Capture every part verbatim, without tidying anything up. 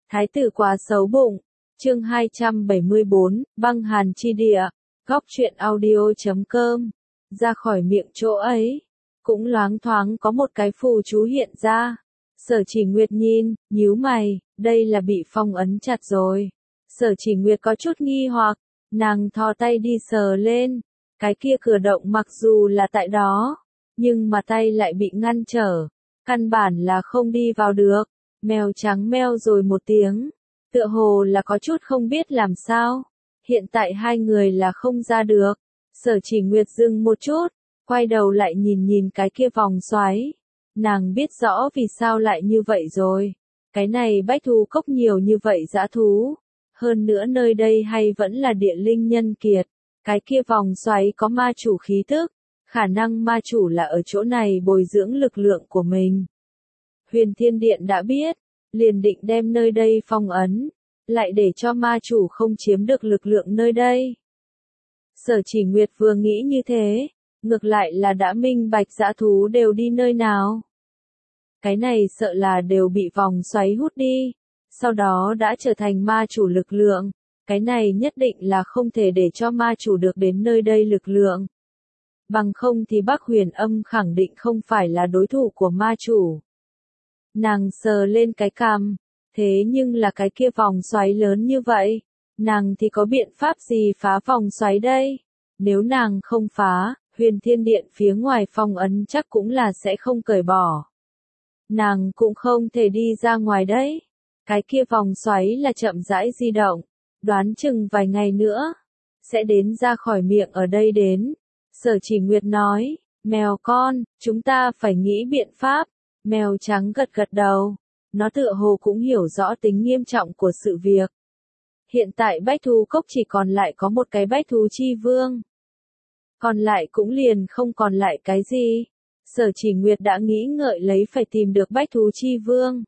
Thái tử quá xấu bụng. Chương hai trăm bảy mươi bốn, băng hàn chi địa. Góc truyện audio chấm com. Ra khỏi miệng chỗ ấy, cũng loáng thoáng có một cái phù chú hiện ra. Sở Chỉ Nguyệt nhìn, nhíu mày, đây là bị phong ấn chặt rồi. Sở Chỉ Nguyệt có chút nghi hoặc, nàng thò tay đi sờ lên. Cái kia cửa động mặc dù là tại đó, nhưng mà tay lại bị ngăn trở. Căn bản là không đi vào được. Mèo trắng meo rồi một tiếng. Tựa hồ là có chút không biết làm sao. Hiện tại hai người là không ra được. Sở Chỉ Nguyệt dừng một chút, quay đầu lại nhìn nhìn cái kia vòng xoáy. Nàng biết rõ vì sao lại như vậy rồi. Cái này bách thú cốc nhiều như vậy dã thú. Hơn nữa nơi đây hay vẫn là địa linh nhân kiệt. Cái kia vòng xoáy có ma chủ khí tức. Khả năng ma chủ là ở chỗ này bồi dưỡng lực lượng của mình. Huyền Thiên Điện đã biết, liền định đem nơi đây phong ấn, lại để cho ma chủ không chiếm được lực lượng nơi đây. Sở Chỉ Nguyệt vừa nghĩ như thế, ngược lại là đã minh bạch dã thú đều đi nơi nào. Cái này sợ là đều bị vòng xoáy hút đi, sau đó đã trở thành ma chủ lực lượng. Cái này nhất định là không thể để cho ma chủ được đến nơi đây lực lượng. Bằng không thì Bắc Huyền Âm khẳng định không phải là đối thủ của ma chủ. Nàng sờ lên cái cằm, thế nhưng là cái kia vòng xoáy lớn như vậy, nàng thì có biện pháp gì phá vòng xoáy đây? Nếu nàng không phá, Huyền Thiên Điện phía ngoài phong ấn chắc cũng là sẽ không cởi bỏ. Nàng cũng không thể đi ra ngoài đấy. Cái kia vòng xoáy là chậm rãi di động, đoán chừng vài ngày nữa, sẽ đến ra khỏi miệng ở đây đến. Sở Chỉ Nguyệt nói, mèo con, chúng ta phải nghĩ biện pháp. Mèo trắng gật gật đầu, nó tựa hồ cũng hiểu rõ tính nghiêm trọng của sự việc. Hiện tại bách thú cốc chỉ còn lại có một cái bách thú chi vương. Còn lại cũng liền không còn lại cái gì. Sở Chỉ Nguyệt đã nghĩ ngợi lấy phải tìm được bách thú chi vương.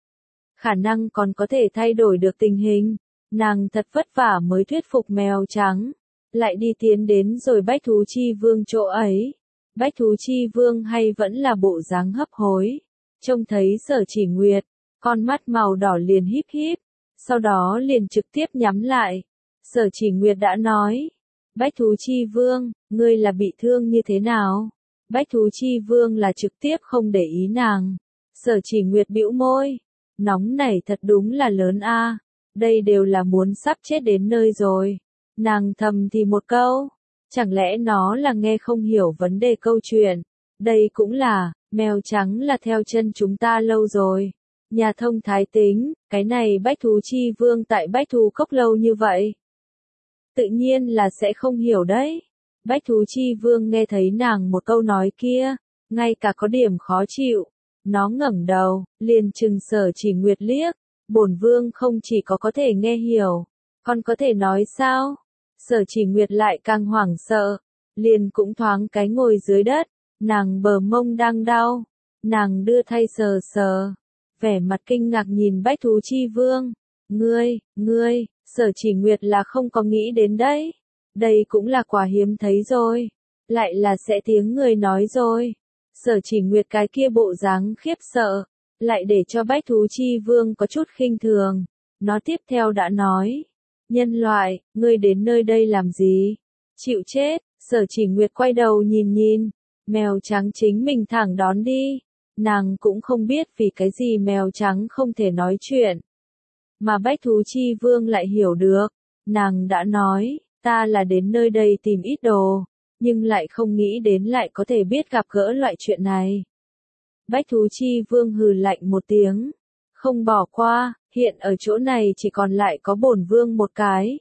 Khả năng còn có thể thay đổi được tình hình. Nàng thật vất vả mới thuyết phục mèo trắng. Lại đi tiến đến rồi bách thú chi vương chỗ ấy. Bách thú chi vương hay vẫn là bộ dáng hấp hối. Trông thấy Sở Chỉ Nguyệt, con mắt màu đỏ liền híp híp, sau đó liền trực tiếp nhắm lại. Sở Chỉ Nguyệt đã nói, bách thú chi vương, ngươi là bị thương như thế nào? Bách thú chi vương là trực tiếp không để ý nàng. Sở Chỉ Nguyệt bĩu môi, nóng này thật đúng là lớn a, đây đều là muốn sắp chết đến nơi rồi. Nàng thầm thì một câu, chẳng lẽ nó là nghe không hiểu vấn đề câu chuyện. Đây cũng là, mèo trắng là theo chân chúng ta lâu rồi. Nhà thông thái tính, cái này bách thú chi vương tại bách thú cốc lâu như vậy. Tự nhiên là sẽ không hiểu đấy. Bách thú chi vương nghe thấy nàng một câu nói kia, ngay cả có điểm khó chịu. Nó ngẩng đầu, liền chừng Sở Chỉ Nguyệt liếc. Bổn vương không chỉ có có thể nghe hiểu, còn có thể nói sao? Sở Chỉ Nguyệt lại càng hoảng sợ, liền cũng thoáng cái ngồi dưới đất. Nàng bờ mông đang đau, nàng đưa thay sờ sờ, vẻ mặt kinh ngạc nhìn bách thú chi vương. Ngươi, ngươi, Sở Chỉ Nguyệt là không có nghĩ đến đấy. Đây cũng là quả hiếm thấy rồi, lại là sẽ tiếng người nói rồi. Sở Chỉ Nguyệt cái kia bộ dáng khiếp sợ, lại để cho bách thú chi vương có chút khinh thường. Nó tiếp theo đã nói, nhân loại, ngươi đến nơi đây làm gì? Chịu chết. Sở Chỉ Nguyệt quay đầu nhìn nhìn. Mèo trắng chính mình thẳng đón đi. Nàng cũng không biết vì cái gì mèo trắng không thể nói chuyện. Mà bách thú chi vương lại hiểu được. Nàng đã nói, ta là đến nơi đây tìm ít đồ, nhưng lại không nghĩ đến lại có thể biết gặp gỡ loại chuyện này. Bách thú chi vương hừ lạnh một tiếng. Không bỏ qua, hiện ở chỗ này chỉ còn lại có bổn vương một cái.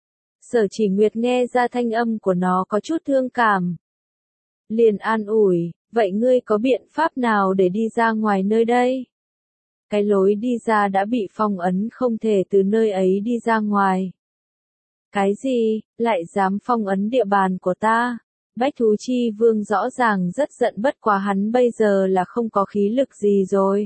Sở Chỉ Nguyệt nghe ra thanh âm của nó có chút thương cảm. Liền an ủi, vậy ngươi có biện pháp nào để đi ra ngoài nơi đây? Cái lối đi ra đã bị phong ấn, không thể từ nơi ấy đi ra ngoài. Cái gì, lại dám phong ấn địa bàn của ta? Bách thú chi vương rõ ràng rất giận, bất quá hắn bây giờ là không có khí lực gì rồi.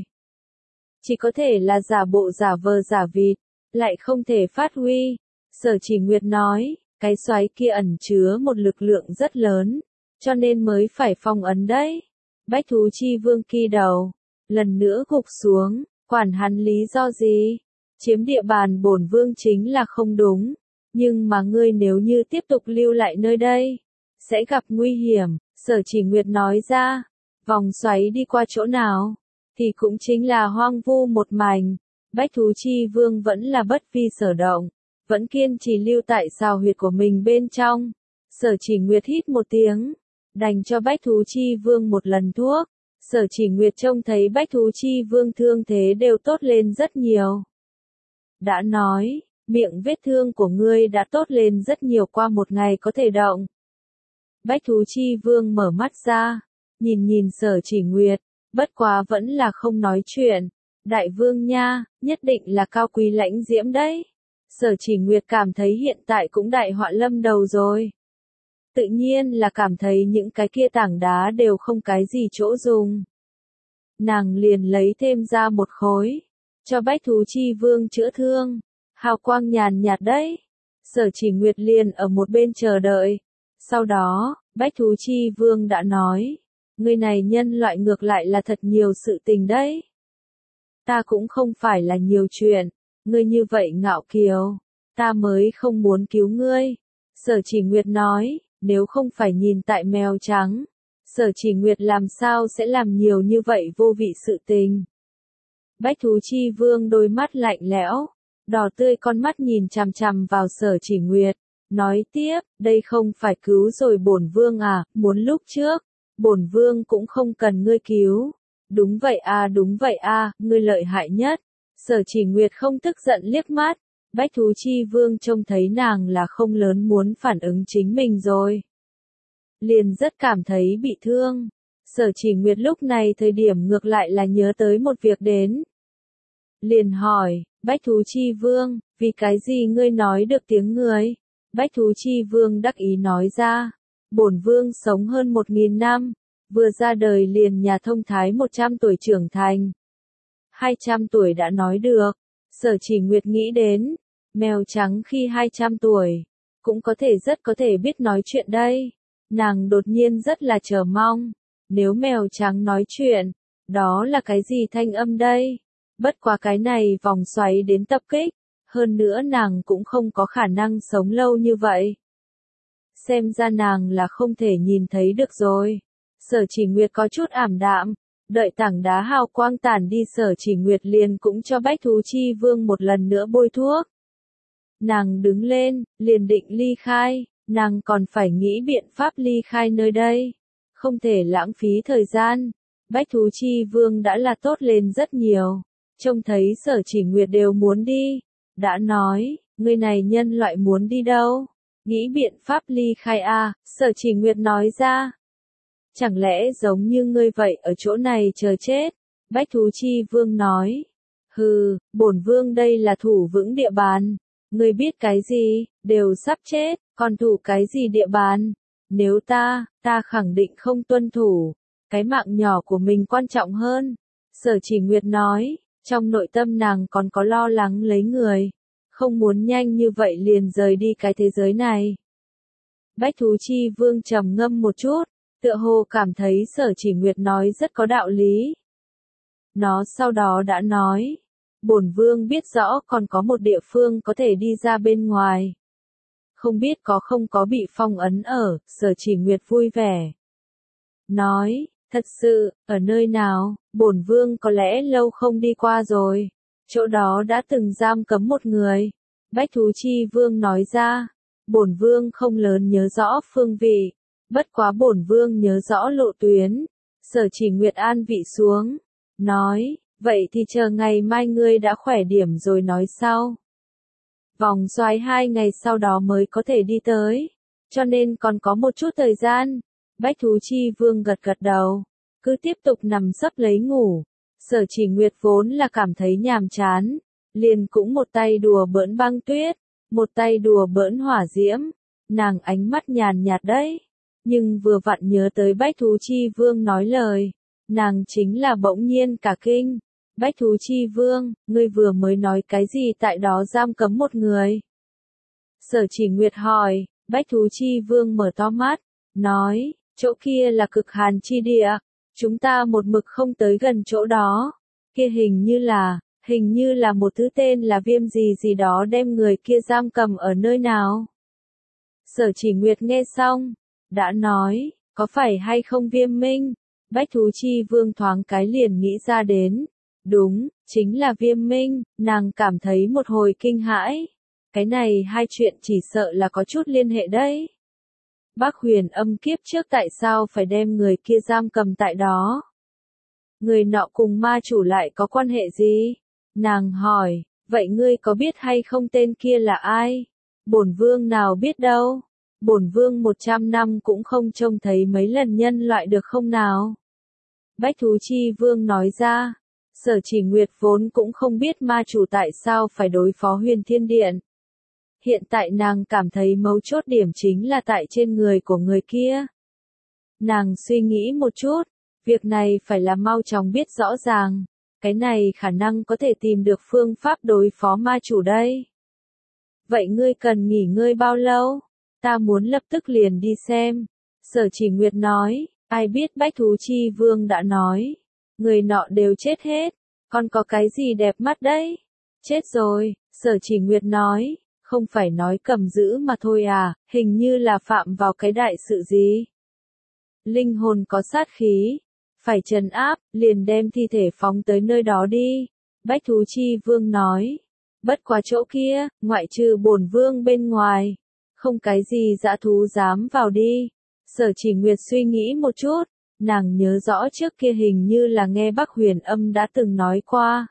Chỉ có thể là giả bộ giả vờ giả vịt, lại không thể phát huy. Sở Chỉ Nguyệt nói, cái xoáy kia ẩn chứa một lực lượng rất lớn, cho nên mới phải phong ấn đấy. Bách thú chi vương kỳ đầu, lần nữa gục xuống, quản hắn lý do gì? chiếm địa bàn bổn vương chính là không đúng, nhưng mà ngươi nếu như tiếp tục lưu lại nơi đây, sẽ gặp nguy hiểm, Sở Chỉ Nguyệt nói ra, vòng xoáy đi qua chỗ nào, thì cũng chính là hoang vu một mảnh, Bách Thú Chi Vương vẫn là bất vi sở động, vẫn kiên trì lưu tại xào huyệt của mình bên trong, Sở Chỉ Nguyệt hít một tiếng, đành cho Bách Thú Chi Vương một lần thuốc, Sở Chỉ Nguyệt trông thấy Bách Thú Chi Vương thương thế đều tốt lên rất nhiều. Đã nói, miệng vết thương của ngươi đã tốt lên rất nhiều qua một ngày có thể động. Bách Thú Chi Vương mở mắt ra, nhìn nhìn Sở Chỉ Nguyệt, bất quá vẫn là không nói chuyện. Đại vương nha, nhất định là cao quý lãnh diễm đấy. Sở Chỉ Nguyệt cảm thấy hiện tại cũng đại họa lâm đầu rồi. Tự nhiên là cảm thấy những cái kia tảng đá đều không cái gì chỗ dùng. Nàng liền lấy thêm ra một khối, cho Bách Thú Chi Vương chữa thương, hào quang nhàn nhạt đấy. Sở Chỉ Nguyệt liền ở một bên chờ đợi. Sau đó, Bách Thú Chi Vương đã nói, người này nhân loại ngược lại là thật nhiều sự tình đấy. Ta cũng không phải là nhiều chuyện, ngươi như vậy ngạo kiều, ta mới không muốn cứu ngươi. Sở Chỉ Nguyệt nói, nếu không phải nhìn tại mèo trắng, Sở Chỉ Nguyệt làm sao sẽ làm nhiều như vậy vô vị sự tình. Bách Thú Chi Vương đôi mắt lạnh lẽo, đỏ tươi con mắt nhìn chằm chằm vào Sở Chỉ Nguyệt, nói tiếp, đây không phải cứu rồi bổn vương à, muốn lúc trước, bổn vương cũng không cần ngươi cứu. Đúng vậy a, đúng vậy a, ngươi lợi hại nhất. Sở Chỉ Nguyệt không tức giận liếc mắt, Bách Thú Chi Vương trông thấy nàng là không lớn muốn phản ứng chính mình rồi. Liền rất cảm thấy bị thương. Sở Chỉ Nguyệt lúc này thời điểm ngược lại là nhớ tới một việc đến. Liền hỏi, Bách Thú Chi Vương, vì cái gì ngươi nói được tiếng người? Bách Thú Chi Vương đắc ý nói ra, bổn vương sống hơn một nghìn năm. Vừa ra đời liền nhà thông thái một trăm tuổi trưởng thành. hai trăm tuổi đã nói được. Sở Chỉ Nguyệt nghĩ đến, mèo trắng khi hai trăm tuổi, cũng có thể rất có thể biết nói chuyện đây. Nàng đột nhiên rất là chờ mong. Nếu mèo trắng nói chuyện, đó là cái gì thanh âm đây? Bất quá cái này vòng xoáy đến tập kích. Hơn nữa nàng cũng không có khả năng sống lâu như vậy. Xem ra nàng là không thể nhìn thấy được rồi. Sở Chỉ Nguyệt có chút ảm đạm, đợi tảng đá hào quang tản đi Sở Chỉ Nguyệt liền cũng cho Bách Thú Chi Vương một lần nữa bôi thuốc. Nàng đứng lên, liền định ly khai, nàng còn phải nghĩ biện pháp ly khai nơi đây. Không thể lãng phí thời gian, Bách Thú Chi Vương đã là tốt lên rất nhiều, trông thấy Sở Chỉ Nguyệt đều muốn đi, đã nói, người này nhân loại muốn đi đâu, nghĩ biện pháp ly khai a, Sở Chỉ Nguyệt nói ra. Chẳng lẽ giống như ngươi vậy ở chỗ này chờ chết? Bách Thú Chi Vương nói. Hừ, bổn vương đây là thủ vững địa bàn. Ngươi biết cái gì, đều sắp chết, còn thủ cái gì địa bàn? Nếu ta, ta khẳng định không tuân thủ. Cái mạng nhỏ của mình quan trọng hơn. Sở Chỉ Nguyệt nói, trong nội tâm nàng còn có lo lắng lấy người. Không muốn nhanh như vậy liền rời đi cái thế giới này. Bách Thú Chi Vương trầm ngâm một chút. Tựa hồ cảm thấy Sở Chỉ Nguyệt nói rất có đạo lý. Nó sau đó đã nói, bổn vương biết rõ còn có một địa phương có thể đi ra bên ngoài. Không biết có không có bị phong ấn ở, Sở Chỉ Nguyệt vui vẻ. Nói, thật sự, ở nơi nào, bổn vương có lẽ lâu không đi qua rồi. Chỗ đó đã từng giam cấm một người. Bách Thú Chi Vương nói ra, bổn vương không lớn nhớ rõ phương vị. Bất quá bổn vương nhớ rõ lộ tuyến. Sở Chỉ Nguyệt an vị xuống. Nói, vậy thì chờ ngày mai ngươi đã khỏe điểm rồi nói sau. Vòng xoáy hai ngày sau đó mới có thể đi tới. Cho nên còn có một chút thời gian. Bách Thú Chi Vương gật gật đầu. Cứ tiếp tục nằm sấp lấy ngủ. Sở Chỉ Nguyệt vốn là cảm thấy nhàm chán. Liền cũng một tay đùa bỡn băng tuyết. Một tay đùa bỡn hỏa diễm. Nàng ánh mắt nhàn nhạt đấy. Nhưng vừa vặn nhớ tới Bách Thú Chi Vương nói lời, nàng chính là bỗng nhiên cả kinh. Bách Thú Chi Vương, ngươi vừa mới nói cái gì tại đó giam cấm một người? Sở Chỉ Nguyệt hỏi, Bách Thú Chi Vương mở to mắt, nói, chỗ kia là cực hàn chi địa, chúng ta một mực không tới gần chỗ đó, kia hình như là, Hình như là một thứ tên là viêm gì gì đó đem người kia giam cầm ở nơi nào. Sở Chỉ Nguyệt nghe xong, đã nói, có phải hay không Viêm Minh? Bách Thú Chi Vương thoáng cái liền nghĩ ra đến. Đúng, chính là Viêm Minh, nàng cảm thấy một hồi kinh hãi. Cái này hai chuyện chỉ sợ là có chút liên hệ đấy. Bác Huyền Âm kiếp trước tại sao phải đem người kia giam cầm tại đó? Người nọ cùng ma chủ lại có quan hệ gì? Nàng hỏi, vậy ngươi có biết hay không tên kia là ai? Bổn vương nào biết đâu. Bổn vương một trăm năm cũng không trông thấy mấy lần nhân loại được không nào? Bách Thú Chi Vương nói ra, Sở Chỉ Nguyệt vốn cũng không biết ma chủ tại sao phải đối phó Huyền Thiên Điện. Hiện tại nàng cảm thấy mấu chốt điểm chính là tại trên người của người kia. Nàng suy nghĩ một chút, việc này phải là mau chóng biết rõ ràng, cái này khả năng có thể tìm được phương pháp đối phó ma chủ đây. Vậy ngươi cần nghỉ ngơi bao lâu? Ta muốn lập tức liền đi xem. Sở Chỉ Nguyệt nói, ai biết Bách Thú Chi Vương đã nói, người nọ đều chết hết, còn có cái gì đẹp mắt đấy? Chết rồi, Sở Chỉ Nguyệt nói, không phải nói cầm giữ mà thôi à, hình như là phạm vào cái đại sự gì. Linh hồn có sát khí, phải trấn áp, liền đem thi thể phóng tới nơi đó đi. Bách Thú Chi Vương nói, bất quá chỗ kia, ngoại trừ bổn vương bên ngoài, không cái gì dã thú dám vào đi. Sở Chỉ Nguyệt suy nghĩ một chút, nàng nhớ rõ trước kia hình như là nghe Bắc Huyền Âm đã từng nói qua.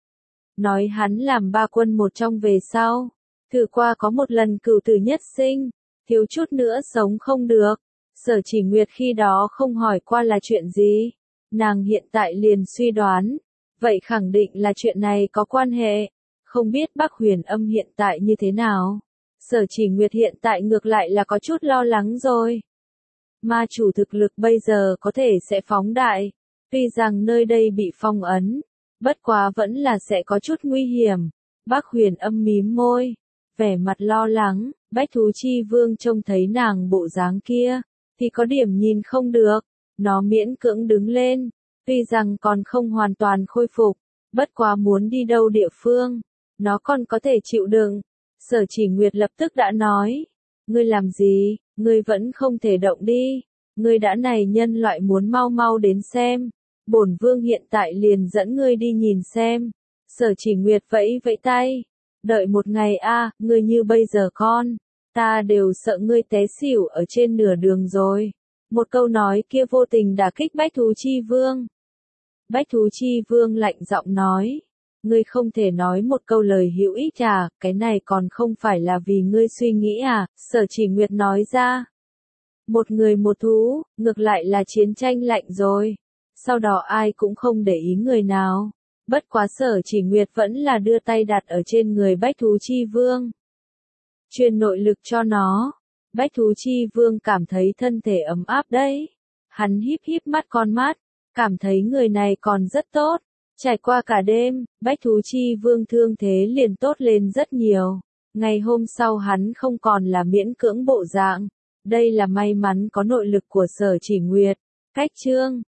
Nói hắn làm ba quân một trong về sau, thử qua có một lần cửu tử nhất sinh, thiếu chút nữa sống không được. Sở Chỉ Nguyệt khi đó không hỏi qua là chuyện gì, nàng hiện tại liền suy đoán, vậy khẳng định là chuyện này có quan hệ, không biết Bắc Huyền Âm hiện tại như thế nào. Sở Chỉ Nguyệt hiện tại ngược lại là có chút lo lắng rồi. Ma chủ thực lực bây giờ có thể sẽ phóng đại, tuy rằng nơi đây bị phong ấn, bất quá vẫn là sẽ có chút nguy hiểm. Bắc Huyền Âm mím môi, vẻ mặt lo lắng. Bách Thú Chi Vương trông thấy nàng bộ dáng kia, thì có điểm nhìn không được, nó miễn cưỡng đứng lên, tuy rằng còn không hoàn toàn khôi phục, bất quá muốn đi đâu địa phương, nó còn có thể chịu đựng. Sở Chỉ Nguyệt lập tức đã nói, ngươi làm gì, ngươi vẫn không thể động đi, ngươi đã này nhân loại muốn mau mau đến xem, bổn vương hiện tại liền dẫn ngươi đi nhìn xem. Sở Chỉ Nguyệt vẫy vẫy tay, đợi một ngày a, ngươi như bây giờ con, ta đều sợ ngươi té xỉu ở trên nửa đường rồi. Một câu nói kia vô tình đả kích Bách Thú Chi Vương. Bách Thú Chi Vương lạnh giọng nói, ngươi không thể nói một câu lời hữu ích à, cái này còn không phải là vì ngươi suy nghĩ à, Sở Chỉ Nguyệt nói ra. Một người một thú, ngược lại là chiến tranh lạnh rồi. Sau đó ai cũng không để ý người nào. Bất quá Sở Chỉ Nguyệt vẫn là đưa tay đặt ở trên người Bách Thú Chi Vương. Truyền nội lực cho nó. Bách Thú Chi Vương cảm thấy thân thể ấm áp đấy. Hắn híp híp mắt con mắt, cảm thấy người này còn rất tốt. Trải qua cả đêm, Bách Thú Chi Vương thương thế liền tốt lên rất nhiều. Ngày hôm sau hắn không còn là miễn cưỡng bộ dạng. Đây là may mắn có nội lực của Sở Chỉ Nguyệt. Cách chương